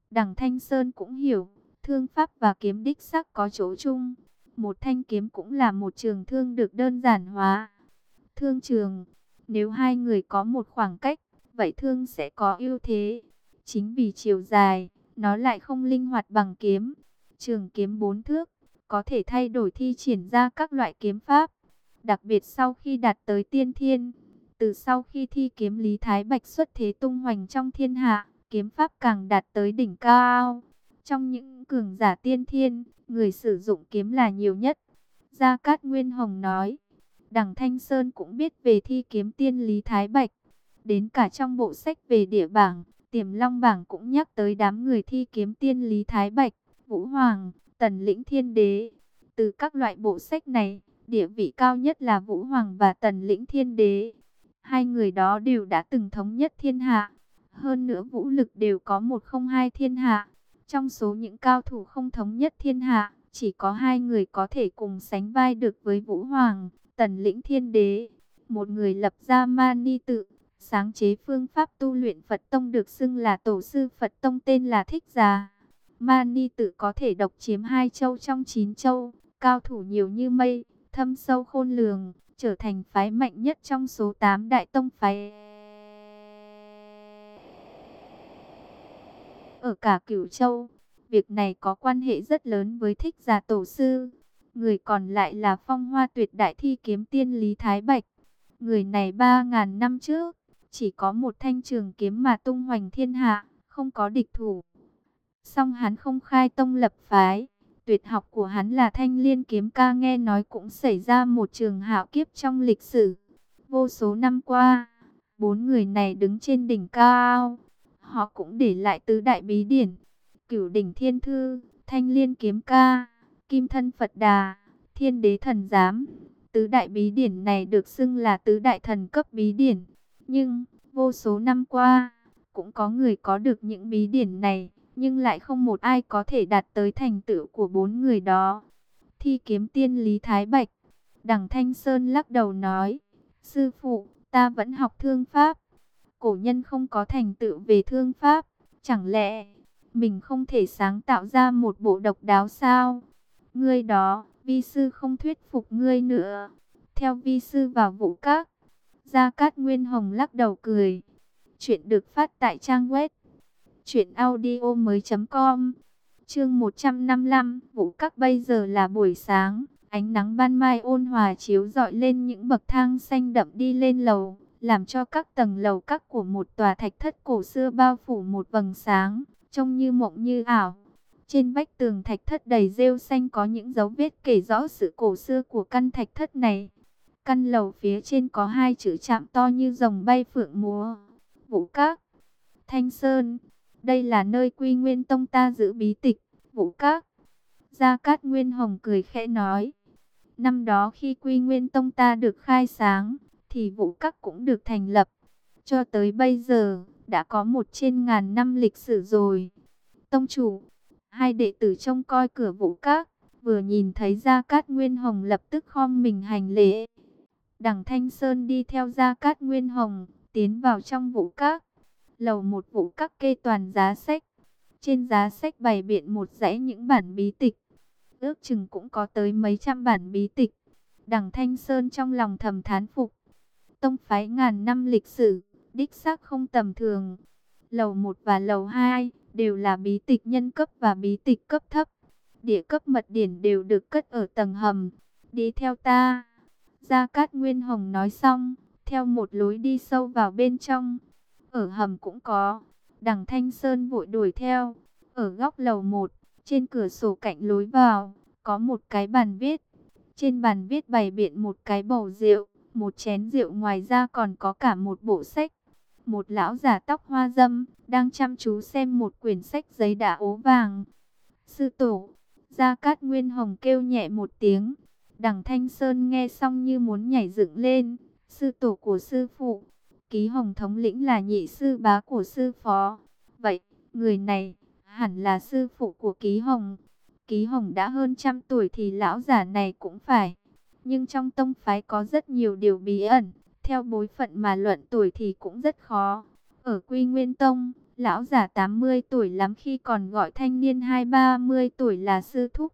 Đằng Thanh Sơn cũng hiểu, thương pháp và kiếm đích xác có chỗ chung. Một thanh kiếm cũng là một trường thương được đơn giản hóa. Thương trường, nếu hai người có một khoảng cách, vậy thương sẽ có ưu thế. Chính vì chiều dài, nó lại không linh hoạt bằng kiếm. Trường kiếm 4 thước, có thể thay đổi thi triển ra các loại kiếm pháp. Đặc biệt sau khi đạt tới tiên thiên, từ sau khi thi kiếm Lý Thái Bạch xuất thế tung hoành trong thiên hạ, kiếm pháp càng đạt tới đỉnh cao. Trong những cường giả tiên thiên, người sử dụng kiếm là nhiều nhất. Gia Cát Nguyên Hồng nói, đằng Thanh Sơn cũng biết về thi kiếm tiên Lý Thái Bạch. Đến cả trong bộ sách về địa bảng, Tiềm Long bảng cũng nhắc tới đám người thi kiếm tiên Lý Thái Bạch, Vũ Hoàng, Tần Lĩnh Thiên Đế. Từ các loại bộ sách này, địa vị cao nhất là Vũ Hoàng và Tần Lĩnh Thiên Đế. Hai người đó đều đã từng thống nhất thiên hạ. Hơn nữa vũ lực đều có 102 thiên hạ. Trong số những cao thủ không thống nhất thiên hạ, chỉ có hai người có thể cùng sánh vai được với Vũ Hoàng, Tần Lĩnh Thiên Đế. Một người lập ra Mani Tự, sáng chế phương pháp tu luyện Phật Tông được xưng là tổ sư Phật Tông, tên là Thích Giả. Mani Tự có thể độc chiếm 2 châu trong 9 châu, cao thủ nhiều như mây, thâm sâu khôn lường, trở thành phái mạnh nhất trong số 8 đại tông phái ở cả Cửu Châu. Việc này có quan hệ rất lớn với Thích Giả tổ sư. Người còn lại là Phong Hoa Tuyệt Đại thi kiếm tiên Lý Thái Bạch. Người này 3.000 năm trước, chỉ có một thanh trường kiếm mà tung hoành thiên hạ, không có địch thủ. Song hắn không khai tông lập phái. Tuyệt học của hắn là Thanh Liên kiếm ca, nghe nói cũng xảy ra một trường hạo kiếp trong lịch sử. Vô số năm qua, 4 người này đứng trên đỉnh cao. Họ cũng để lại tứ đại bí điển: Cửu Đỉnh Thiên Thư, Thanh Liên kiếm ca, Kim Thân Phật Đà, Thiên Đế Thần Giám. Tứ đại bí điển này được xưng là tứ đại thần cấp bí điển. Nhưng, vô số năm qua, cũng có người có được những bí điển này, nhưng lại không một ai có thể đạt tới thành tựu của 4 người đó. Thi kiếm tiên Lý Thái Bạch, đằng Thanh Sơn lắc đầu nói, sư phụ, ta vẫn học thương pháp. Cổ nhân không có thành tựu về thương pháp, chẳng lẽ mình không thể sáng tạo ra một bộ độc đáo sao? Ngươi đó, vi sư không thuyết phục ngươi nữa. Theo vi sư vào Vũ Các. Gia Cát Nguyên Hồng lắc đầu cười. Chuyện được phát tại trang web truyệnaudiomoi.com. Chương 155, Vũ Các. Bây giờ là buổi sáng, ánh nắng ban mai ôn hòa chiếu rọi lên những bậc thang xanh đậm đi lên lầu, làm cho các tầng lầu các của một tòa thạch thất cổ xưa bao phủ một vầng sáng, trông như mộng như ảo. Trên vách tường thạch thất đầy rêu xanh có những dấu vết kể rõ sự cổ xưa của căn thạch thất này. Căn lầu phía trên có 2 chữ chạm to như rồng bay phượng múa: Vũ Các. Thanh Sơn, đây là nơi Quy Nguyên Tông ta giữ bí tịch. Vũ Các. Gia Cát Nguyên Hồng cười khẽ nói, năm đó khi Quy Nguyên Tông ta được khai sáng, thì Vũ Các cũng được thành lập. Cho tới bây giờ, đã có 1.000 năm lịch sử rồi. Tông chủ, hai đệ tử trông coi cửa Vũ Các, vừa nhìn thấy Gia Cát Nguyên Hồng lập tức khom mình hành lễ. Đằng Thanh Sơn đi theo Gia Cát Nguyên Hồng, tiến vào trong Vũ Các. Lầu 1 Vũ Các kê toàn giá sách. Trên giá sách bày biện một dãy những bản bí tịch. Ước chừng cũng có tới mấy trăm bản bí tịch. Đằng Thanh Sơn trong lòng thầm thán phục. Tông phái ngàn năm lịch sử, đích xác không tầm thường. Lầu 1 và lầu 2 đều là bí tịch nhân cấp và bí tịch cấp thấp. Địa cấp mật điển đều được cất ở tầng hầm. Đi theo ta. Gia Cát Nguyên Hồng nói xong, theo một lối đi sâu vào bên trong. Ở hầm cũng có. Đằng Thanh Sơn vội đuổi theo. Ở góc lầu 1, trên cửa sổ cạnh lối vào, có một cái bàn viết. Trên bàn viết bày biện một cái bầu rượu, một chén rượu, ngoài ra còn có cả một bộ sách. Một lão già tóc hoa râm, đang chăm chú xem một quyển sách giấy đã ố vàng. Sư tổ, Gia Cát Nguyên Hồng kêu nhẹ một tiếng. Đằng Thanh Sơn nghe xong như muốn nhảy dựng lên. Sư tổ của sư phụ, Ký Hồng thống lĩnh là nhị sư bá của sư phó. Vậy, người này hẳn là sư phụ của Ký Hồng. Ký Hồng đã hơn 100 tuổi thì lão giả này cũng phải. Nhưng trong tông phái có rất nhiều điều bí ẩn. Theo bối phận mà luận tuổi thì cũng rất khó. Ở Quy Nguyên Tông, Lão già 80 tuổi lắm khi còn gọi thanh niên 20-30 tuổi là sư thúc.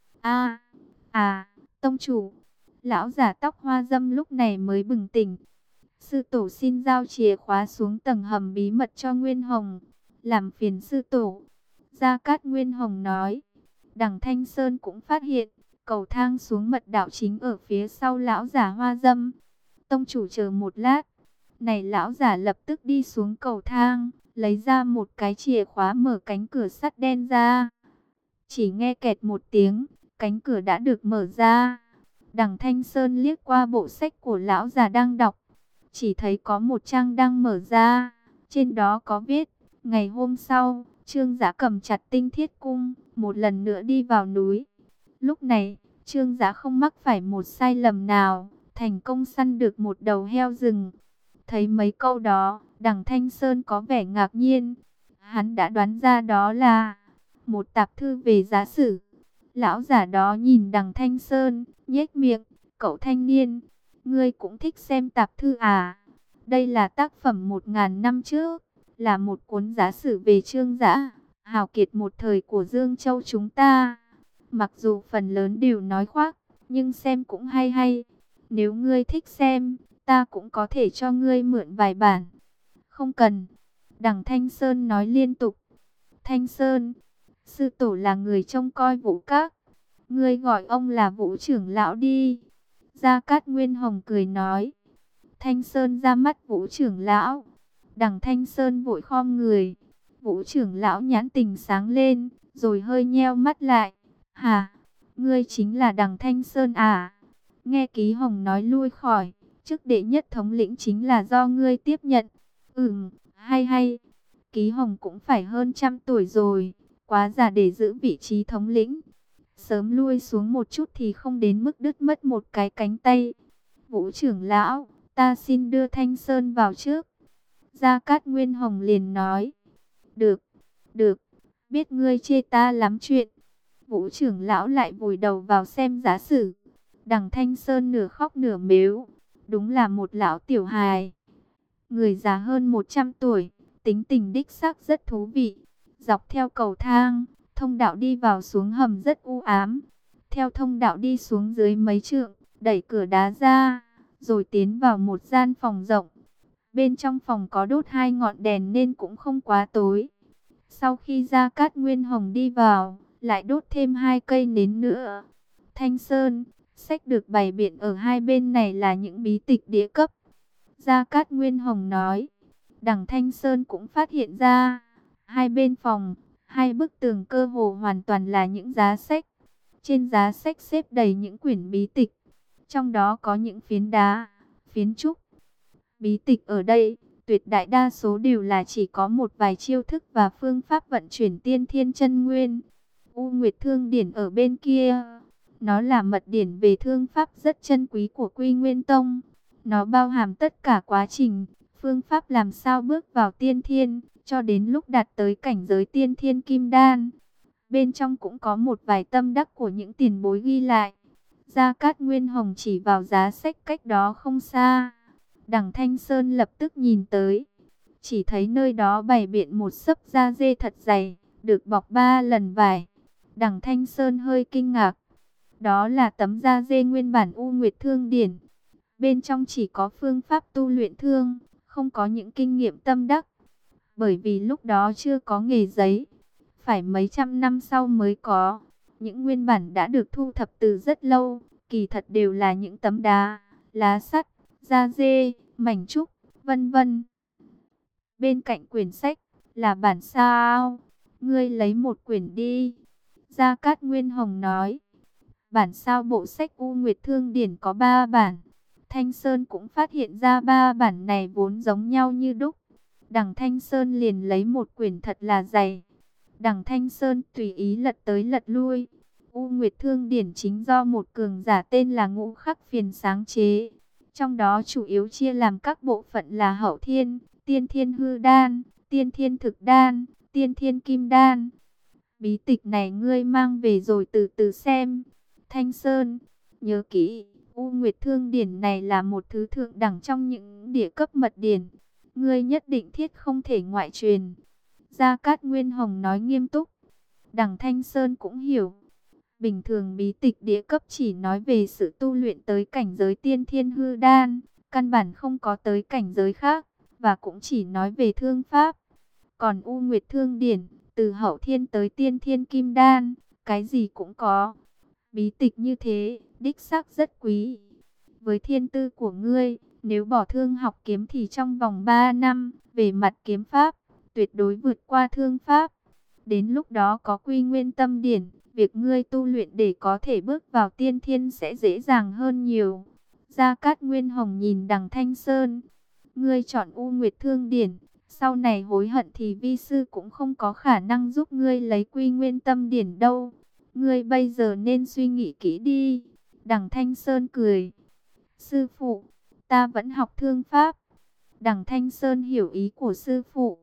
Tông chủ. Lão già tóc hoa dâm lúc này mới bừng tỉnh. Sư tổ xin giao chìa khóa xuống tầng hầm bí mật cho Nguyên Hồng. Làm phiền sư tổ. Gia Cát Nguyên Hồng nói. Đằng Thanh Sơn cũng phát hiện, cầu thang xuống mật đạo chính ở phía sau lão giả hoa dâm. Tông chủ chờ một lát. Này, lão giả lập tức đi xuống cầu thang, lấy ra một cái chìa khóa mở cánh cửa sắt đen ra. Chỉ nghe kẹt một tiếng, cánh cửa đã được mở ra. Đằng Thanh Sơn liếc qua bộ sách của lão già đang đọc, chỉ thấy có một trang đang mở ra. Trên đó có viết, ngày hôm sau, Trương Giá cầm chặt tinh thiết cung, một lần nữa đi vào núi. Lúc này, Trương Giá không mắc phải một sai lầm nào, thành công săn được một đầu heo rừng. Thấy mấy câu đó, đằng Thanh Sơn có vẻ ngạc nhiên. Hắn đã đoán ra đó là một tạp thư về giá sử. Lão giả đó nhìn đằng Thanh Sơn, nhếch miệng, cậu thanh niên, ngươi cũng thích xem tạp thư à? Đây là tác phẩm 1000 năm trước, là một cuốn giá sử về Trương Dã, hào kiệt một thời của Dương Châu chúng ta. Mặc dù phần lớn đều nói khoác, nhưng xem cũng hay hay. Nếu ngươi thích xem, ta cũng có thể cho ngươi mượn vài bản. Không cần. Đằng Thanh Sơn nói liên tục. Thanh Sơn, sư tổ là người trông coi Vũ Các. Ngươi gọi ông là Vũ trưởng lão đi. Gia Cát Nguyên Hồng cười nói. Thanh Sơn ra mắt Vũ trưởng lão. Đằng Thanh Sơn vội khom người. Vũ trưởng lão nhãn tình sáng lên, rồi hơi nheo mắt lại. Hả? Ngươi chính là đằng Thanh Sơn à? Nghe Ký Hồng nói lui khỏi, chức đệ nhất thống lĩnh chính là do ngươi tiếp nhận. Hay hay. Ký Hồng cũng phải hơn 100 tuổi rồi, quá già để giữ vị trí thống lĩnh. Sớm lui xuống một chút thì không đến mức đứt mất một cái cánh tay. Vũ trưởng lão, ta xin đưa Thanh Sơn vào trước. Gia Cát Nguyên Hồng liền nói. Được, được, biết ngươi chê ta lắm chuyện. Vũ trưởng lão lại vùi đầu vào xem giá sử. Đằng Thanh Sơn nửa khóc nửa mếu. Đúng là một lão tiểu hài. Người già hơn 100 tuổi, tính tình đích xác rất thú vị. Dọc theo cầu thang, thông đạo đi vào xuống hầm rất u ám. Theo thông đạo đi xuống dưới mấy trượng, đẩy cửa đá ra, rồi tiến vào một gian phòng rộng. Bên trong phòng có đốt 2 ngọn đèn nên cũng không quá tối. Sau khi Gia Cát Nguyên Hồng đi vào, lại đốt thêm 2 cây nến nữa. Thanh Sơn, sách được bày biện ở hai bên này là những bí tịch địa cấp. Gia Cát Nguyên Hồng nói. Đằng Thanh Sơn cũng phát hiện ra, hai bên phòng, 2 bức tường cơ hồ hoàn toàn là những giá sách. Trên giá sách xếp đầy những quyển bí tịch, trong đó có những phiến đá, phiến trúc. Bí tịch ở đây, tuyệt đại đa số đều là chỉ có một vài chiêu thức và phương pháp vận chuyển tiên thiên chân nguyên. U Nguyệt Thương Điển ở bên kia, nó là mật điển về thương pháp rất chân quý của Quy Nguyên Tông. Nó bao hàm tất cả quá trình, phương pháp làm sao bước vào tiên thiên, cho đến lúc đạt tới cảnh giới tiên thiên kim đan. Bên trong cũng có một vài tâm đắc của những tiền bối ghi lại. Gia Cát Nguyên Hồng chỉ vào giá sách cách đó không xa. Đằng Thanh Sơn lập tức nhìn tới. Chỉ thấy nơi đó bày biện một xấp da dê thật dày, được bọc 3 lần vải. Đằng Thanh Sơn hơi kinh ngạc. Đó là tấm da dê nguyên bản U Nguyệt Thương Điển. Bên trong chỉ có phương pháp tu luyện thương, không có những kinh nghiệm tâm đắc. Bởi vì lúc đó chưa có nghề giấy, phải mấy trăm năm sau mới có. Những nguyên bản đã được thu thập từ rất lâu, kỳ thật đều là những tấm đá, lá sắt, da dê, mảnh trúc, vân vân. Bên cạnh quyển sách là bản sao. Ngươi lấy một quyển đi. Gia Cát Nguyên Hồng nói. Bản sao bộ sách U Nguyệt Thương Điển có 3 bản. Thanh Sơn cũng phát hiện ra 3 bản này vốn giống nhau như đúc. Đằng Thanh Sơn liền lấy một quyển thật là dày. Đằng Thanh Sơn tùy ý lật tới lật lui. U Nguyệt Thương Điển chính do một cường giả tên là Ngũ Khắc Phiền sáng chế. Trong đó chủ yếu chia làm các bộ phận là Hậu Thiên, Tiên Thiên Hư Đan, Tiên Thiên Thực Đan, Tiên Thiên Kim Đan. Bí tịch này ngươi mang về rồi từ từ xem. Thanh Sơn, nhớ kỹ, U Nguyệt Thương Điển này là một thứ thượng đẳng trong những địa cấp mật điển. Ngươi nhất định thiết không thể ngoại truyền. Gia Cát Nguyên Hồng nói nghiêm túc. Đằng Thanh Sơn cũng hiểu. Bình thường bí tịch địa cấp chỉ nói về sự tu luyện tới cảnh giới tiên thiên hư đan, căn bản không có tới cảnh giới khác, và cũng chỉ nói về thương pháp. Còn U Nguyệt Thương Điển, từ hậu thiên tới tiên thiên kim đan, cái gì cũng có. Bí tịch như thế, đích xác rất quý. Với thiên tư của ngươi, nếu bỏ thương học kiếm thì trong vòng 3 năm, về mặt kiếm pháp, tuyệt đối vượt qua thương pháp. Đến lúc đó có Quy Nguyên Tâm Điển, việc ngươi tu luyện để có thể bước vào tiên thiên sẽ dễ dàng hơn nhiều. Gia Cát Nguyên Hồng nhìn Đằng Thanh Sơn. Ngươi chọn U Nguyệt Thương Điển, sau này hối hận thì vi sư cũng không có khả năng giúp ngươi lấy Quy Nguyên Tâm Điển đâu. Ngươi bây giờ nên suy nghĩ kỹ đi. Đằng Thanh Sơn cười. Sư phụ, ta vẫn học thương pháp. Đằng Thanh Sơn hiểu ý của sư phụ.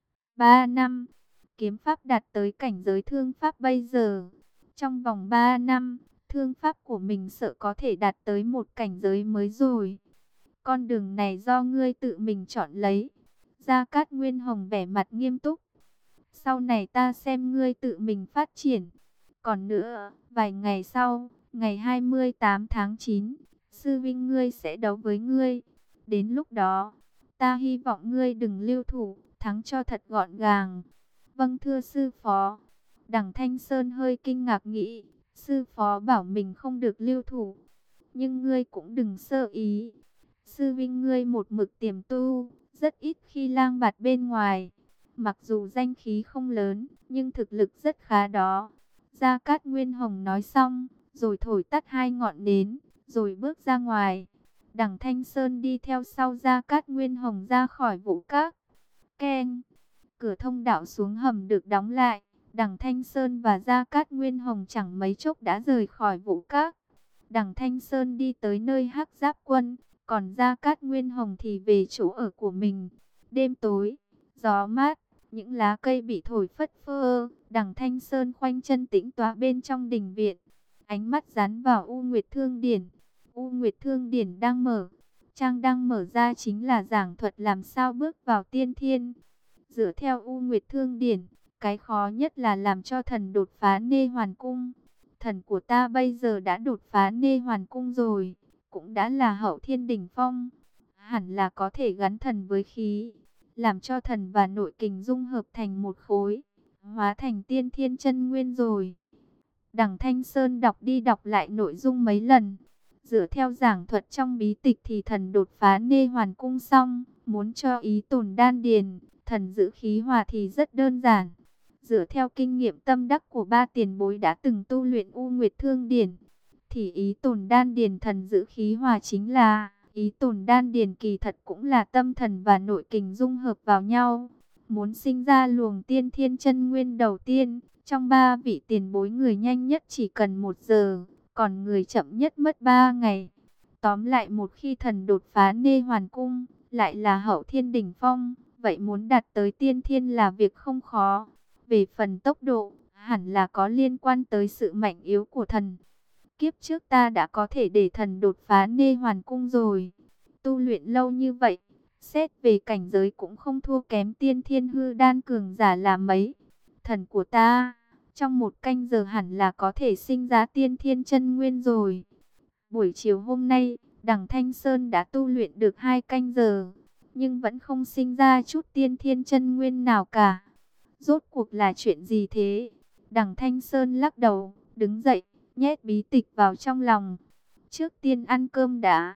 3 năm, kiếm pháp đạt tới cảnh giới thương pháp bây giờ. Trong vòng 3 năm, thương pháp của mình sợ có thể đạt tới một cảnh giới mới rồi. Con đường này do ngươi tự mình chọn lấy. Gia Cát Nguyên Hồng vẻ mặt nghiêm túc. Sau này ta xem ngươi tự mình phát triển. Còn nữa, vài ngày sau, ngày 28 tháng 9, sư vinh ngươi sẽ đấu với ngươi. Đến lúc đó, ta hy vọng ngươi đừng lưu thủ, thắng cho thật gọn gàng. Vâng thưa sư phó. Đằng Thanh Sơn hơi kinh ngạc nghĩ, sư phó bảo mình không được lưu thủ. Nhưng ngươi cũng đừng sơ ý. Sư vinh ngươi một mực tiềm tu, rất ít khi lang bạt bên ngoài. Mặc dù danh khí không lớn, nhưng thực lực rất khá đó. Gia Cát Nguyên Hồng nói xong, rồi thổi tắt 2 ngọn nến, rồi bước ra ngoài. Đằng Thanh Sơn đi theo sau Gia Cát Nguyên Hồng ra khỏi vũ các. Keng! Cửa thông đạo xuống hầm được đóng lại. Đằng Thanh Sơn và Gia Cát Nguyên Hồng chẳng mấy chốc đã rời khỏi vũ các. Đằng Thanh Sơn đi tới nơi Hắc Giáp Quân, còn Gia Cát Nguyên Hồng thì về chỗ ở của mình. Đêm tối, gió mát, những lá cây bị thổi phất phơ. Đằng Thanh Sơn khoanh chân tĩnh tọa bên trong đình viện. Ánh mắt dán vào U Nguyệt Thương Điển. U Nguyệt Thương Điển đang mở. Trang đang mở ra chính là giảng thuật làm sao bước vào tiên thiên. Dựa theo U Nguyệt Thương Điển, cái khó nhất là làm cho thần đột phá Nê Hoàn Cung. Thần của ta bây giờ đã đột phá Nê Hoàn Cung rồi, cũng đã là hậu thiên đỉnh phong. Hẳn là có thể gắn thần với khí, làm cho thần và nội kình dung hợp thành một khối, hóa thành tiên thiên chân nguyên rồi. Đằng Thanh Sơn đọc đi đọc lại nội dung mấy lần. Dựa theo giảng thuật trong bí tịch thì thần đột phá Nê Hoàn Cung xong, muốn cho ý tồn đan điền, thần giữ khí hòa thì rất đơn giản. Dựa theo kinh nghiệm tâm đắc của 3 tiền bối đã từng tu luyện U Nguyệt Thương Điển, thì ý tồn đan điền thần giữ khí hòa chính là ý tồn đan điền kỳ thật cũng là tâm thần và nội kình dung hợp vào nhau. Muốn sinh ra luồng tiên thiên chân nguyên đầu tiên, trong 3 vị tiền bối người nhanh nhất chỉ cần 1 giờ, còn người chậm nhất mất 3 ngày. Tóm lại một khi thần đột phá Nê Hoàn Cung, lại là hậu thiên đỉnh phong, vậy muốn đạt tới tiên thiên là việc không khó. Về phần tốc độ, hẳn là có liên quan tới sự mạnh yếu của thần. Kiếp trước ta đã có thể để thần đột phá Nê Hoàn Cung rồi. Tu luyện lâu như vậy, xét về cảnh giới cũng không thua kém tiên thiên hư đan cường giả là mấy. Thần của ta, trong 1 canh giờ hẳn là có thể sinh ra tiên thiên chân nguyên rồi. Buổi chiều hôm nay, Đằng Thanh Sơn đã tu luyện được 2 canh giờ, nhưng vẫn không sinh ra chút tiên thiên chân nguyên nào cả. Rốt cuộc là chuyện gì thế? Đằng Thanh Sơn lắc đầu, đứng dậy, nhét bí tịch vào trong lòng. Trước tiên ăn cơm đã.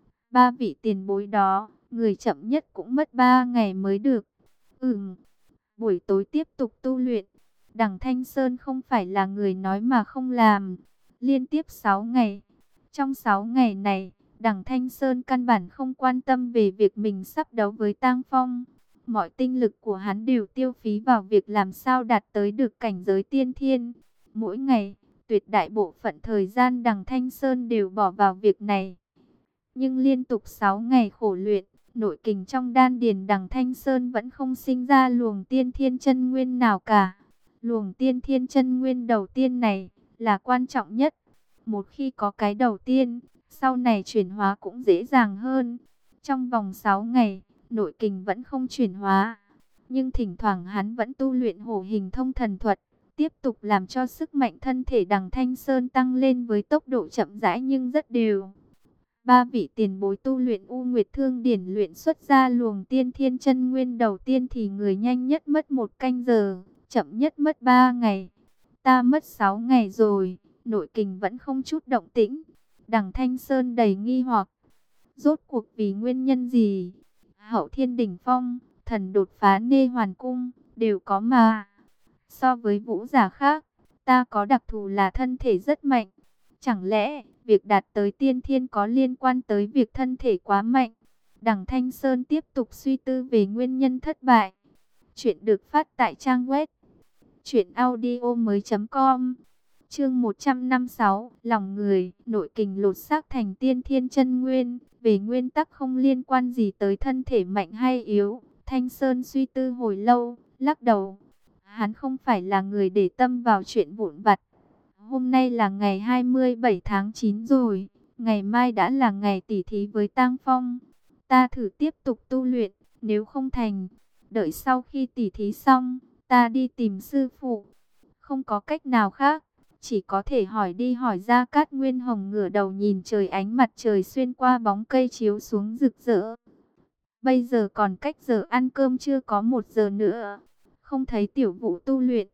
3 vị tiền bối đó, người chậm nhất cũng mất 3 ngày mới được. Buổi tối tiếp tục tu luyện. Đằng Thanh Sơn không phải là người nói mà không làm. Liên tiếp 6 ngày. Trong 6 ngày này, Đằng Thanh Sơn căn bản không quan tâm về việc mình sắp đấu với Tang Phong. Mọi tinh lực của hắn đều tiêu phí vào việc làm sao đạt tới được cảnh giới tiên thiên. Mỗi ngày, tuyệt đại bộ phận thời gian Đằng Thanh Sơn đều bỏ vào việc này. Nhưng liên tục 6 ngày khổ luyện, nội kình trong đan điền Đằng Thanh Sơn vẫn không sinh ra luồng tiên thiên chân nguyên nào cả. Luồng tiên thiên chân nguyên đầu tiên này là quan trọng nhất. Một khi có cái đầu tiên, sau này chuyển hóa cũng dễ dàng hơn. Trong vòng 6 ngày, nội kình vẫn không chuyển hóa. nhưng thỉnh thoảng hắn vẫn tu luyện hổ hình thông thần thuật, tiếp tục làm cho sức mạnh thân thể Đằng Thanh Sơn tăng lên với tốc độ chậm rãi nhưng rất đều. Ba vị tiền bối tu luyện U Nguyệt Thương Điển luyện xuất ra luồng tiên thiên chân nguyên đầu tiên thì người nhanh nhất mất 1 canh giờ, chậm nhất mất 3 ngày. Ta mất 6 ngày rồi, nội kình vẫn không chút động tĩnh. Đằng Thanh Sơn đầy nghi hoặc. Rốt cuộc vì nguyên nhân gì? Hậu Thiên Đỉnh Phong, thần đột phá Nê Hoàn Cung, đều có mà. So với vũ giả khác, ta có đặc thù là thân thể rất mạnh. Chẳng lẽ, việc đạt tới tiên thiên có liên quan tới việc thân thể quá mạnh? Đằng Thanh Sơn tiếp tục suy tư về nguyên nhân thất bại. Chuyện được phát tại trang web truyệnaudiomoi.com. Chương 156, lòng người, nội kình lột xác thành tiên thiên chân nguyên, về nguyên tắc không liên quan gì tới thân thể mạnh hay yếu. Thanh Sơn suy tư hồi lâu, lắc đầu. Hắn không phải là người để tâm vào chuyện vụn vặt. Hôm nay là ngày 27 tháng 9 rồi, ngày mai đã là ngày tỉ thí với Tang Phong. Ta thử tiếp tục tu luyện, nếu không thành, đợi sau khi tỉ thí xong, ta đi tìm sư phụ. Không có cách nào khác, chỉ có thể hỏi đi hỏi ra. Cát Nguyên Hồng ngửa đầu nhìn trời, ánh mặt trời xuyên qua bóng cây chiếu xuống rực rỡ. Bây giờ còn cách giờ ăn cơm chưa có 1 giờ nữa. Không thấy Tiểu Vũ tu luyện.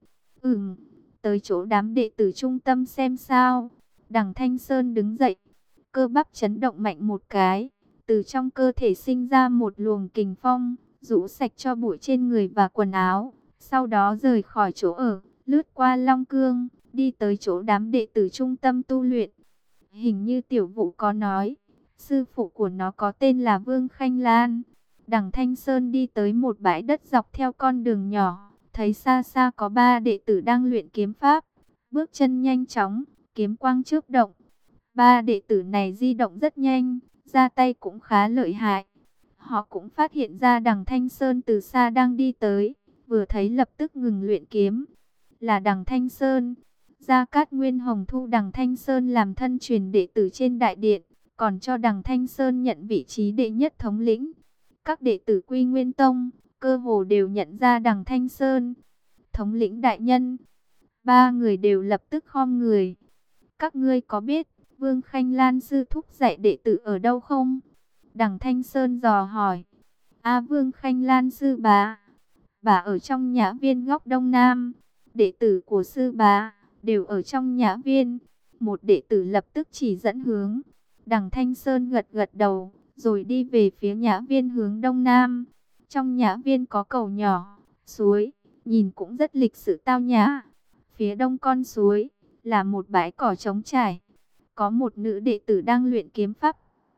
Tới chỗ đám đệ tử trung tâm xem sao. Đằng Thanh Sơn đứng dậy, cơ bắp chấn động mạnh một cái, từ trong cơ thể sinh ra một luồng kình phong, rũ sạch cho bụi trên người và quần áo. Sau đó rời khỏi chỗ ở, lướt qua Long Cương, đi tới chỗ đám đệ tử trung tâm tu luyện. Hình như Tiểu Vũ có nói, sư phụ của nó có tên là Vương Khanh Lan. Đằng Thanh Sơn đi tới một bãi đất dọc theo con đường nhỏ, thấy xa xa có 3 đệ tử đang luyện kiếm pháp. Bước chân nhanh chóng, kiếm quang chớp động. 3 đệ tử này di động rất nhanh, ra tay cũng khá lợi hại. Họ cũng phát hiện ra Đằng Thanh Sơn từ xa đang đi tới, vừa thấy lập tức ngừng luyện kiếm. Là Đằng Thanh Sơn. Gia Cát Nguyên Hồng thu Đằng Thanh Sơn làm thân truyền đệ tử trên đại điện, còn cho Đằng Thanh Sơn nhận vị trí đệ nhất thống lĩnh. Các đệ tử Quy Nguyên Tông cơ hồ đều nhận ra Đằng Thanh Sơn. Thống lĩnh đại nhân. 3 người đều lập tức khom người. Các ngươi có biết Vương Khanh Lan sư thúc dạy đệ tử ở đâu không? Đằng Thanh Sơn dò hỏi. Vương Khanh Lan sư bá. Bà ở trong nhã viên góc đông nam. Đệ tử của sư bá đều ở trong nhã viên. Một đệ tử lập tức chỉ dẫn hướng. Đằng Thanh Sơn gật gật đầu, rồi đi về phía nhã viên hướng đông nam. Trong nhã viên có cầu nhỏ, suối, nhìn cũng rất lịch sự tao nhã. Phía đông con suối là một bãi cỏ trống trải. Có một nữ đệ tử đang luyện kiếm pháp.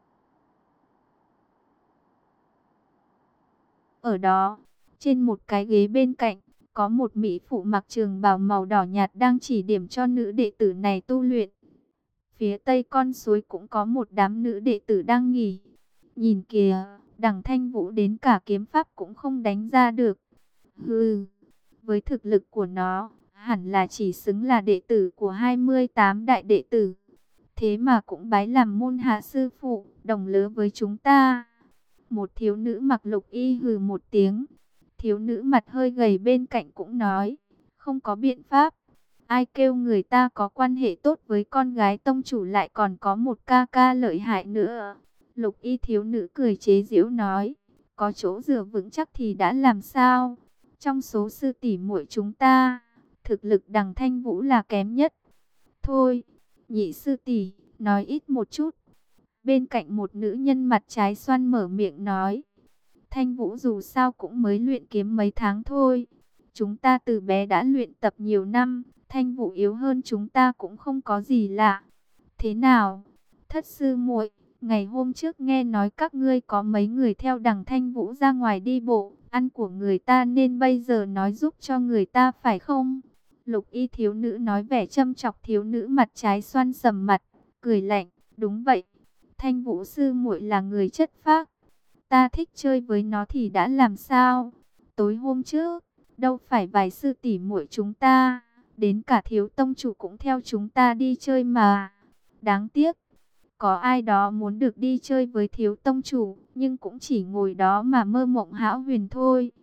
Ở đó, trên một cái ghế bên cạnh, có một mỹ phụ mặc trường bào màu đỏ nhạt đang chỉ điểm cho nữ đệ tử này tu luyện. Phía tây con suối cũng có một đám nữ đệ tử đang nghỉ. Nhìn kìa, Đằng Thanh Vũ đến cả kiếm pháp cũng không đánh ra được. Hừ, với thực lực của nó, hẳn là chỉ xứng là đệ tử của 28 đại đệ tử. Thế mà cũng bái làm môn hạ sư phụ, đồng lứa với chúng ta. Một thiếu nữ mặc lục y hừ một tiếng. Thiếu nữ mặt hơi gầy bên cạnh cũng nói, không có biện pháp. Ai kêu người ta có quan hệ tốt với con gái tông chủ lại còn có một ca ca lợi hại nữa. Lục y thiếu nữ cười chế giễu nói, có chỗ dựa vững chắc thì đã làm sao. Trong số sư tỷ muội chúng ta, thực lực Đằng Thanh Vũ là kém nhất. Thôi, nhị sư tỷ, nói ít một chút. Bên cạnh một nữ nhân mặt trái xoan mở miệng nói, Thanh Vũ dù sao cũng mới luyện kiếm mấy tháng thôi. Chúng ta từ bé đã luyện tập nhiều năm, Thanh Vũ yếu hơn chúng ta cũng không có gì lạ. Thế nào, thất sư muội, ngày hôm trước nghe nói các ngươi có mấy người theo Đằng Thanh Vũ ra ngoài đi bộ, ăn của người ta nên bây giờ nói giúp cho người ta phải không? Lục y thiếu nữ nói vẻ châm chọc thiếu nữ mặt trái xoan sầm mặt, cười lạnh, đúng vậy. Thanh Vũ sư muội là người chất phác. Ta thích chơi với nó thì đã làm sao? Tối hôm trước, đâu phải vài sư tỷ muội chúng ta, đến cả thiếu tông chủ cũng theo chúng ta đi chơi mà. Đáng tiếc, có ai đó muốn được đi chơi với thiếu tông chủ, nhưng cũng chỉ ngồi đó mà mơ mộng hão huyền thôi.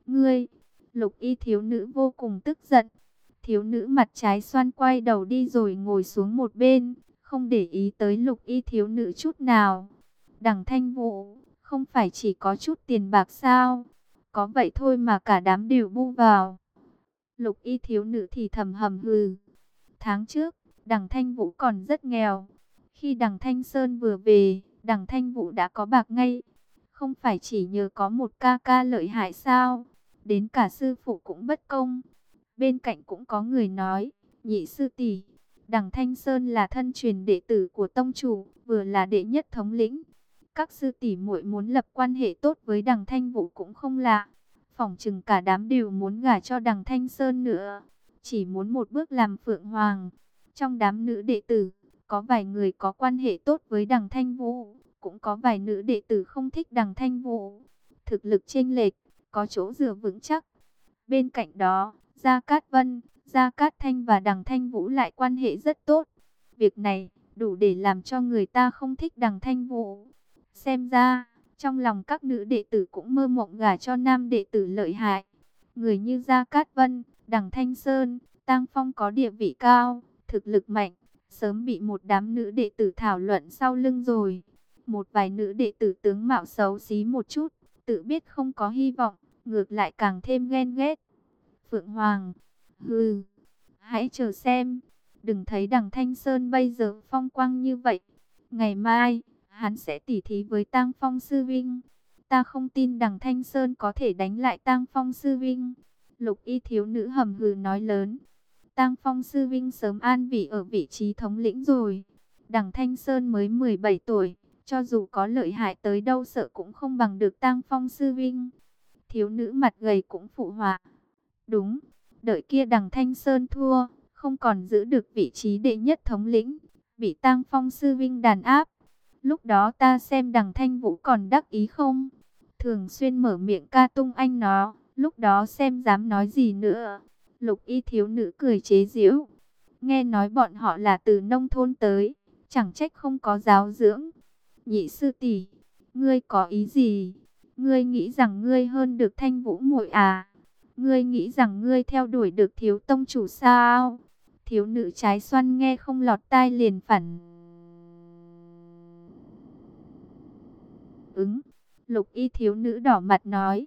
Ngươi, Lục y thiếu nữ vô cùng tức giận. Thiếu nữ mặt trái xoan quay đầu đi rồi ngồi xuống một bên, không để ý tới lục y thiếu nữ chút nào. Đằng Thanh Vũ, không phải chỉ có chút tiền bạc sao? Có vậy thôi mà cả đám đều bu vào. Lục y thiếu nữ thì thầm hầm hừ. Tháng trước, đằng Thanh Vũ còn rất nghèo. Khi đằng Thanh Sơn vừa về, đằng Thanh Vũ đã có bạc ngay. Không phải chỉ nhờ có một ca ca lợi hại sao? Đến cả sư phụ cũng bất công. Bên cạnh cũng có người nói, nhị sư tỷ, đằng Thanh Sơn là thân truyền đệ tử của tông chủ, vừa là đệ nhất thống lĩnh. Các sư tỷ muội muốn lập quan hệ tốt với đằng Thanh Vũ cũng không lạ. Phỏng chừng cả đám đều muốn gả cho đằng Thanh Sơn nữa. Chỉ muốn một bước làm phượng hoàng. Trong đám nữ đệ tử, có vài người có quan hệ tốt với đằng Thanh Vũ. Cũng có vài nữ đệ tử không thích đằng Thanh Vũ. Thực lực chênh lệch, có chỗ dựa vững chắc. Bên cạnh đó, Gia Cát Vân, Gia Cát Thanh và đằng Thanh Vũ lại quan hệ rất tốt. Việc này đủ để làm cho người ta không thích đằng Thanh Vũ. Xem ra, trong lòng các nữ đệ tử cũng mơ mộng gả cho nam đệ tử lợi hại. Người như Gia Cát Vân, đằng Thanh Sơn, Tang Phong có địa vị cao, thực lực mạnh, sớm bị một đám nữ đệ tử thảo luận sau lưng rồi. Một vài nữ đệ tử tướng mạo xấu xí một chút, tự biết không có hy vọng, ngược lại càng thêm ghen ghét. Phượng Hoàng, hừ, hãy chờ xem, đừng thấy đằng Thanh Sơn bây giờ phong quang như vậy. Ngày mai, hắn sẽ tỉ thí với Tang Phong sư vinh. Ta không tin đằng Thanh Sơn có thể đánh lại Tang Phong sư vinh. Lục y thiếu nữ hầm hừ nói lớn. Tang Phong sư vinh sớm an vị ở vị trí thống lĩnh rồi. Đằng Thanh Sơn mới 17 tuổi, cho dù có lợi hại tới đâu sợ cũng không bằng được Tang Phong sư vinh. Thiếu nữ mặt gầy cũng phụ họa. Đúng, đợi kia đằng Thanh Sơn thua, không còn giữ được vị trí đệ nhất thống lĩnh, bị Tang Phong sư vinh đàn áp. Lúc đó ta xem đằng Thanh Vũ còn đắc ý không? Thường xuyên mở miệng ca tung anh nó, lúc đó xem dám nói gì nữa. Lục y thiếu nữ cười chế giễu. Nghe nói bọn họ là từ nông thôn tới, chẳng trách không có giáo dưỡng. Nhị sư tỷ, ngươi có ý gì? Ngươi nghĩ rằng ngươi hơn được Thanh Vũ muội à? Ngươi nghĩ rằng ngươi theo đuổi được thiếu tông chủ sao? Thiếu nữ trái xoan nghe không lọt tai liền phản ứng. Lục y thiếu nữ đỏ mặt nói,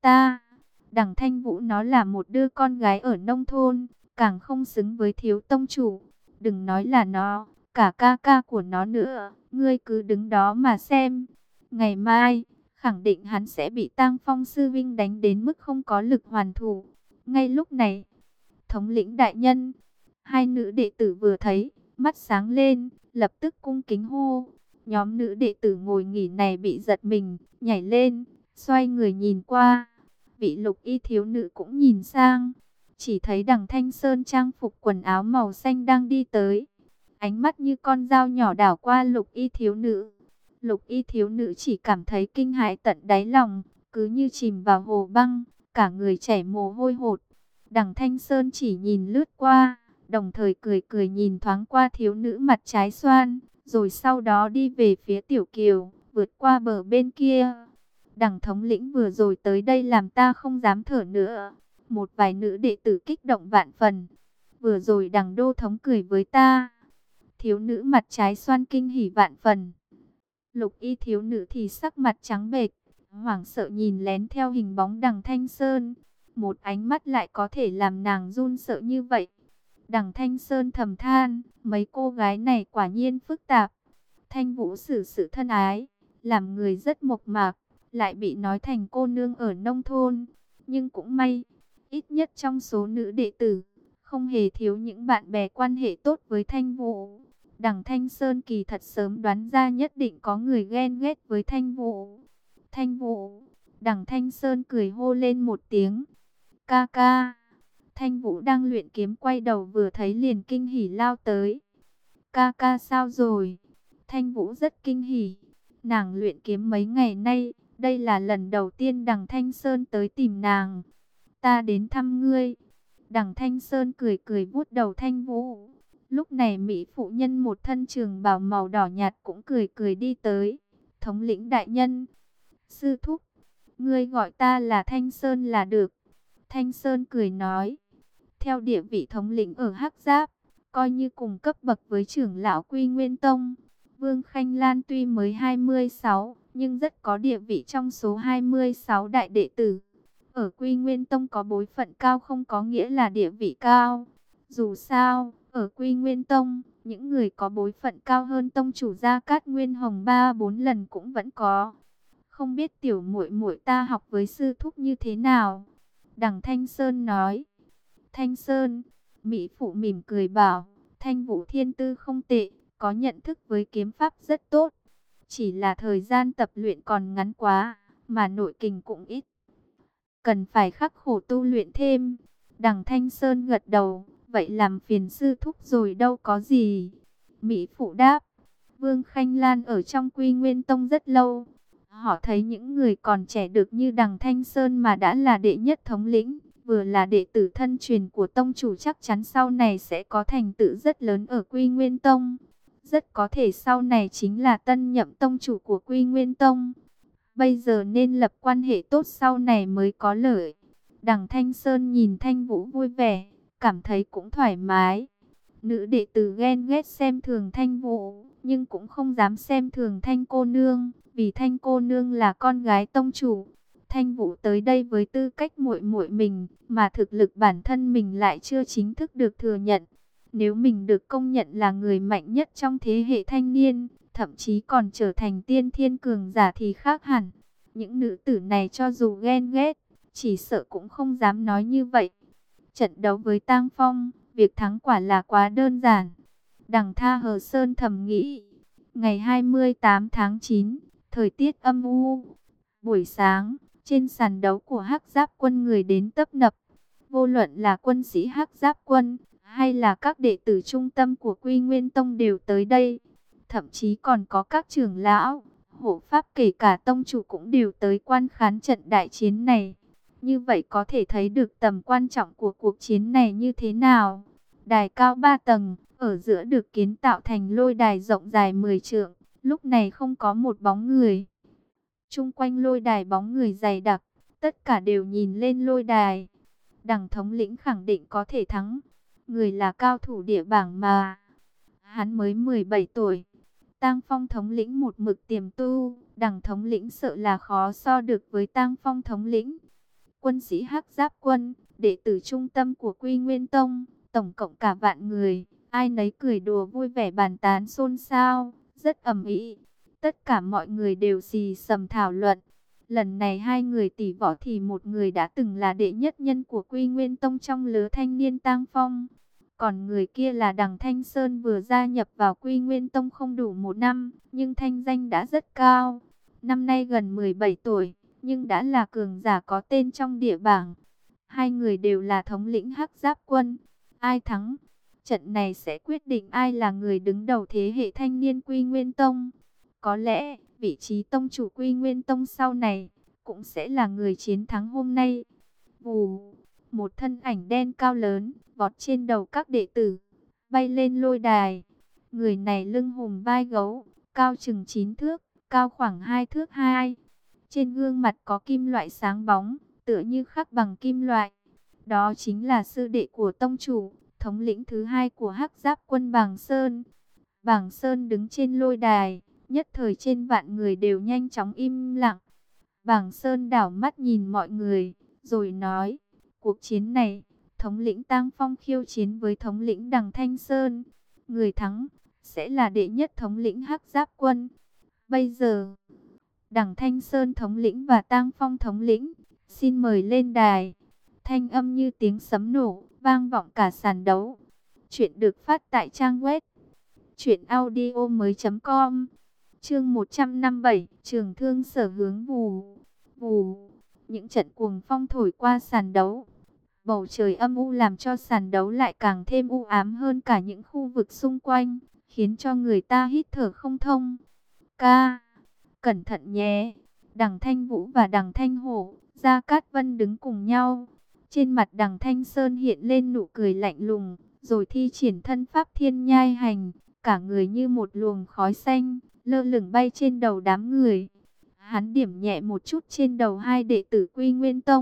đằng Thanh Vũ nó là một đứa con gái ở nông thôn, càng không xứng với thiếu tông chủ. Đừng nói là nó, cả ca ca của nó nữa, ngươi cứ đứng đó mà xem. Ngày mai, khẳng định hắn sẽ bị Tang Phong sư vinh đánh đến mức không có lực hoàn thủ. Ngay lúc này, thống lĩnh đại nhân, hai nữ đệ tử vừa thấy, mắt sáng lên, lập tức cung kính hô. Nhóm nữ đệ tử ngồi nghỉ này bị giật mình, nhảy lên, xoay người nhìn qua. Vị lục y thiếu nữ cũng nhìn sang, chỉ thấy đằng Thanh Sơn trang phục quần áo màu xanh đang đi tới. Ánh mắt như con dao nhỏ đảo qua lục y thiếu nữ. Lục y thiếu nữ chỉ cảm thấy kinh hãi tận đáy lòng, cứ như chìm vào hồ băng, cả người chảy mồ hôi hột. Đằng Thanh Sơn chỉ nhìn lướt qua, đồng thời cười cười nhìn thoáng qua thiếu nữ mặt trái xoan, rồi sau đó đi về phía Tiểu Kiều, vượt qua bờ bên kia. Đằng thống lĩnh vừa rồi tới đây làm ta không dám thở nữa. Một vài nữ đệ tử kích động vạn phần. Vừa rồi đằng đô thống cười với ta. Thiếu nữ mặt trái xoan kinh hỉ vạn phần. Lục y thiếu nữ thì sắc mặt trắng bệch, hoảng sợ nhìn lén theo hình bóng đằng Thanh Sơn. Một ánh mắt lại có thể làm nàng run sợ như vậy. Đằng Thanh Sơn thầm than, mấy cô gái này quả nhiên phức tạp. Thanh Vũ xử sự thân ái, làm người rất mộc mạc, lại bị nói thành cô nương ở nông thôn. Nhưng cũng may, ít nhất trong số nữ đệ tử, không hề thiếu những bạn bè quan hệ tốt với Thanh Vũ. Đằng Thanh Sơn kỳ thật sớm đoán ra nhất định có người ghen ghét với Thanh Vũ. Thanh Vũ, đằng Thanh Sơn cười hô lên một tiếng. Ca ca. Thanh Vũ đang luyện kiếm quay đầu vừa thấy liền kinh hỉ lao tới. Ca ca sao rồi? Thanh Vũ rất kinh hỉ. Nàng luyện kiếm mấy ngày nay, đây là lần đầu tiên đằng Thanh Sơn tới tìm nàng. Ta đến thăm ngươi. Đằng Thanh Sơn cười cười vuốt đầu Thanh Vũ. Lúc này mỹ phụ nhân một thân trường bào màu đỏ nhạt cũng cười cười đi tới. Thống lĩnh đại nhân. Sư thúc, ngươi gọi ta là Thanh Sơn là được. Thanh Sơn cười nói, theo địa vị thống lĩnh ở Hắc Giáp, coi như cùng cấp bậc với trưởng lão Quy Nguyên Tông. Vương Khanh Lan tuy mới 26, nhưng rất có địa vị trong số 26 đại đệ tử. Ở Quy Nguyên Tông có bối phận cao không có nghĩa là địa vị cao. Dù sao, ở Quy Nguyên Tông, những người có bối phận cao hơn tông chủ Gia Cát Nguyên Hồng 3-4 lần cũng vẫn có. Không biết tiểu muội muội ta học với sư thúc như thế nào? Đằng Thanh Sơn nói. Thanh Sơn, Mỹ Phụ mỉm cười bảo, Thanh Vũ thiên tư không tệ, có nhận thức với kiếm pháp rất tốt. Chỉ là thời gian tập luyện còn ngắn quá, mà nội kình cũng ít. Cần phải khắc khổ tu luyện thêm. Đằng Thanh Sơn gật đầu, vậy làm phiền sư thúc rồi đâu có gì. Mỹ Phụ đáp, Vương Khanh Lan ở trong Quy Nguyên Tông rất lâu. Họ thấy những người còn trẻ được như đằng Thanh Sơn mà đã là đệ nhất thống lĩnh, vừa là đệ tử thân truyền của tông chủ, chắc chắn sau này sẽ có thành tựu rất lớn ở Quy Nguyên Tông. Rất có thể sau này chính là tân nhậm tông chủ của Quy Nguyên Tông. Bây giờ nên lập quan hệ tốt sau này mới có lợi. Đằng Thanh Sơn nhìn Thanh Vũ vui vẻ, cảm thấy cũng thoải mái. Nữ đệ tử ghen ghét xem thường Thanh Vũ, nhưng cũng không dám xem thường Thanh cô nương, vì Thanh cô nương là con gái tông chủ. Thanh Vũ tới đây với tư cách muội muội mình, mà thực lực bản thân mình lại chưa chính thức được thừa nhận. Nếu mình được công nhận là người mạnh nhất trong thế hệ thanh niên, thậm chí còn trở thành tiên thiên cường giả thì khác hẳn. Những nữ tử này cho dù ghen ghét, chỉ sợ cũng không dám nói như vậy. Trận đấu với Tang Phong, việc thắng quả là quá đơn giản. Đằng Tha Hờ Sơn thầm nghĩ, ngày 28 tháng 9, thời tiết âm u. Buổi sáng, trên sàn đấu của Hắc Giáp quân người đến tấp nập. Vô luận là quân sĩ Hắc Giáp quân, hay là các đệ tử trung tâm của Quy Nguyên Tông đều tới đây. Thậm chí còn có các trưởng lão, hộ pháp, kể cả tông chủ cũng đều tới quan khán trận đại chiến này. Như vậy có thể thấy được tầm quan trọng của cuộc chiến này như thế nào. Đài cao 3 tầng, ở giữa được kiến tạo thành lôi đài rộng dài 10 trượng, lúc này không có một bóng người. Chung quanh lôi đài bóng người dày đặc, tất cả đều nhìn lên lôi đài. Đằng thống lĩnh khẳng định có thể thắng. Người là cao thủ địa bảng mà. Hắn mới 17 tuổi. Tang Phong thống lĩnh một mực tiềm tu, đằng thống lĩnh sợ là khó so được với Tang Phong thống lĩnh. Quân sĩ Hắc Giáp quân, đệ tử trung tâm của Quy Nguyên Tông, tổng cộng cả vạn người, ai nấy cười đùa vui vẻ bàn tán xôn xao, rất ầm ĩ. Tất cả mọi người đều xì xầm thảo luận. Lần này hai người tỷ võ thì một người đã từng là đệ nhất nhân của Quy Nguyên Tông trong lứa thanh niên Tang Phong. Còn người kia là đằng Thanh Sơn, vừa gia nhập vào Quy Nguyên Tông không đủ 1 năm, nhưng thanh danh đã rất cao. Năm nay gần 17 tuổi, nhưng đã là cường giả có tên trong địa bảng. Hai người đều là thống lĩnh Hắc Giáp quân. Ai thắng? Trận này sẽ quyết định ai là người đứng đầu thế hệ thanh niên Quy Nguyên Tông. Có lẽ, vị trí tông chủ Quy Nguyên Tông sau này, cũng sẽ là người chiến thắng hôm nay. Vù, một thân ảnh đen cao lớn, vọt trên đầu các đệ tử, bay lên lôi đài. Người này lưng hùm vai gấu, cao chừng 9 thước, cao khoảng 2 thước 2. Trên gương mặt có kim loại sáng bóng, tựa như khắc bằng kim loại. Đó chính là sư đệ của tông chủ, thống lĩnh thứ 2 của Hắc Giáp quân Bàng Sơn. Bàng Sơn đứng trên lôi đài, nhất thời trên vạn người đều nhanh chóng im lặng. Bàng Sơn đảo mắt nhìn mọi người, rồi nói, cuộc chiến này, thống lĩnh Tang Phong khiêu chiến với thống lĩnh đằng Thanh Sơn. Người thắng, sẽ là đệ nhất thống lĩnh Hắc Giáp quân. Bây giờ, đằng Thanh Sơn thống lĩnh và Tang Phong thống lĩnh, xin mời lên đài. Thanh âm như tiếng sấm nổ, vang vọng cả sàn đấu. Chuyện được phát tại trang web truyệnaudiomoi.com. Chương 157, Trường Thương Sở Hướng. Vù vù, những trận cuồng phong thổi qua sàn đấu. Bầu trời âm u làm cho sàn đấu lại càng thêm u ám hơn cả những khu vực xung quanh, khiến cho người ta hít thở không thông. Ca, cẩn thận nhé. Đằng Thanh Vũ và đằng Thanh Hổ, Gia Cát Vân đứng cùng nhau. Trên mặt đằng Thanh Sơn hiện lên nụ cười lạnh lùng, rồi thi triển thân pháp Thiên Nhai Hành, cả người như một luồng khói xanh, lơ lửng bay trên đầu đám người. Hắn điểm nhẹ một chút trên đầu hai đệ tử Quy Nguyên Tông,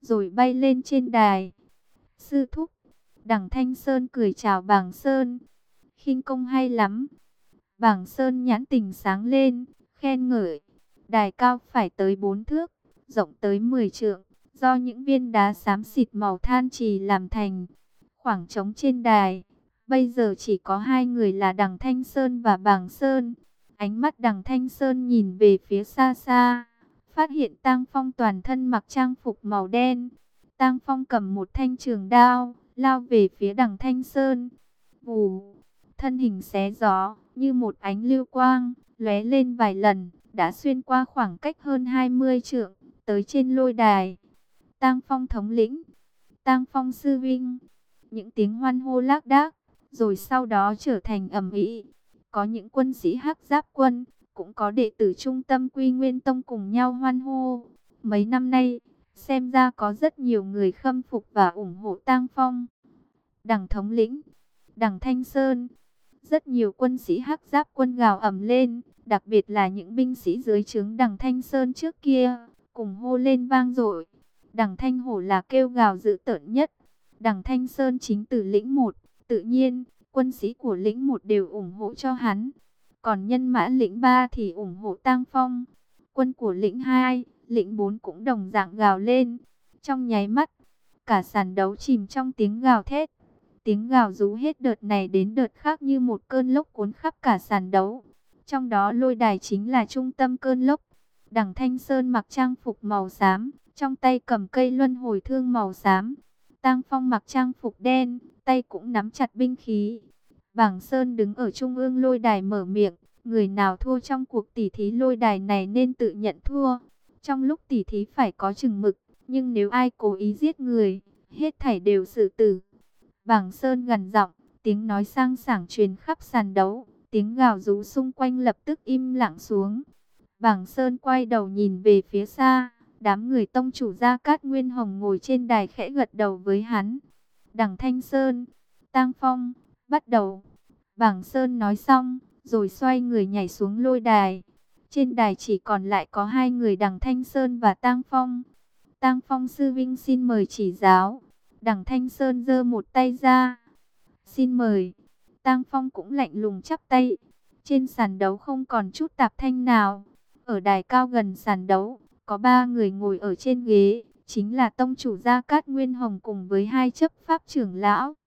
rồi bay lên trên đài. Sư thúc, Đằng Thanh Sơn cười chào Bàng Sơn. Khinh công hay lắm. Bàng Sơn nhãn tình sáng lên, khen ngợi. Đài cao phải tới 4 thước, rộng tới 10 trượng, do những viên đá xám xịt màu than trì làm thành. Khoảng trống trên đài, bây giờ chỉ có hai người là Đằng Thanh Sơn và Bàng Sơn. Ánh mắt Đằng Thanh Sơn nhìn về phía xa xa, phát hiện Tang Phong toàn thân mặc trang phục màu đen. Tang Phong cầm một thanh trường đao, lao về phía Đằng Thanh Sơn. Vù, thân hình xé gió, như một ánh lưu quang, lóe lên vài lần, đã xuyên qua khoảng cách hơn 20 trượng, tới trên lôi đài. Tang Phong thống lĩnh, Tang Phong sư vinh. Những tiếng hoan hô lác đác, rồi sau đó trở thành ầm ĩ. Có những quân sĩ Hắc Giáp quân, cũng có đệ tử trung tâm Quy Nguyên Tông cùng nhau hoan hô. Mấy năm nay, xem ra có rất nhiều người khâm phục và ủng hộ Tang Phong. Đằng thống lĩnh, Đằng Thanh Sơn. Rất nhiều quân sĩ Hắc Giáp quân gào ầm lên, đặc biệt là những binh sĩ dưới trướng Đằng Thanh Sơn trước kia, cùng hô lên vang dội. Đằng Thanh Hổ là kêu gào dữ tợn nhất. Đằng Thanh Sơn chính từ lĩnh 1, tự nhiên, quân sĩ của lĩnh 1 đều ủng hộ cho hắn. Còn nhân mã lĩnh 3 thì ủng hộ Tang Phong. Quân của lĩnh 2, lĩnh 4 cũng đồng dạng gào lên. Trong nháy mắt, cả sàn đấu chìm trong tiếng gào thét. Tiếng gào rú hết đợt này đến đợt khác như một cơn lốc cuốn khắp cả sàn đấu. Trong đó lôi đài chính là trung tâm cơn lốc. Đằng Thanh Sơn mặc trang phục màu xám, trong tay cầm cây luân hồi thương màu xám. Tang Phong mặc trang phục đen, tay cũng nắm chặt binh khí. Bàng Sơn đứng ở trung ương lôi đài mở miệng, người nào thua trong cuộc tỉ thí lôi đài này nên tự nhận thua. Trong lúc tỉ thí phải có chừng mực, nhưng nếu ai cố ý giết người, hết thảy đều xử tử. Bàng Sơn gằn giọng, tiếng nói sang sảng truyền khắp sàn đấu, tiếng gào rú xung quanh lập tức im lặng xuống. Bàng Sơn quay đầu nhìn về phía xa, đám người tông chủ Gia Cát Nguyên Hồng ngồi trên đài khẽ gật đầu với hắn. Đằng Thanh Sơn, Tang Phong, bắt đầu. Bàng Sơn nói xong, rồi xoay người nhảy xuống lôi đài. Trên đài chỉ còn lại có hai người Đằng Thanh Sơn và Tang Phong. Tang Phong sư vinh xin mời chỉ giáo. Đằng Thanh Sơn giơ một tay ra. Xin mời. Tang Phong cũng lạnh lùng chắp tay. Trên sàn đấu không còn chút tạp thanh nào. Ở đài cao gần sàn đấu, có 3 người ngồi ở trên ghế. Chính là tông chủ Gia Cát Nguyên Hồng cùng với 2 chấp pháp trưởng lão.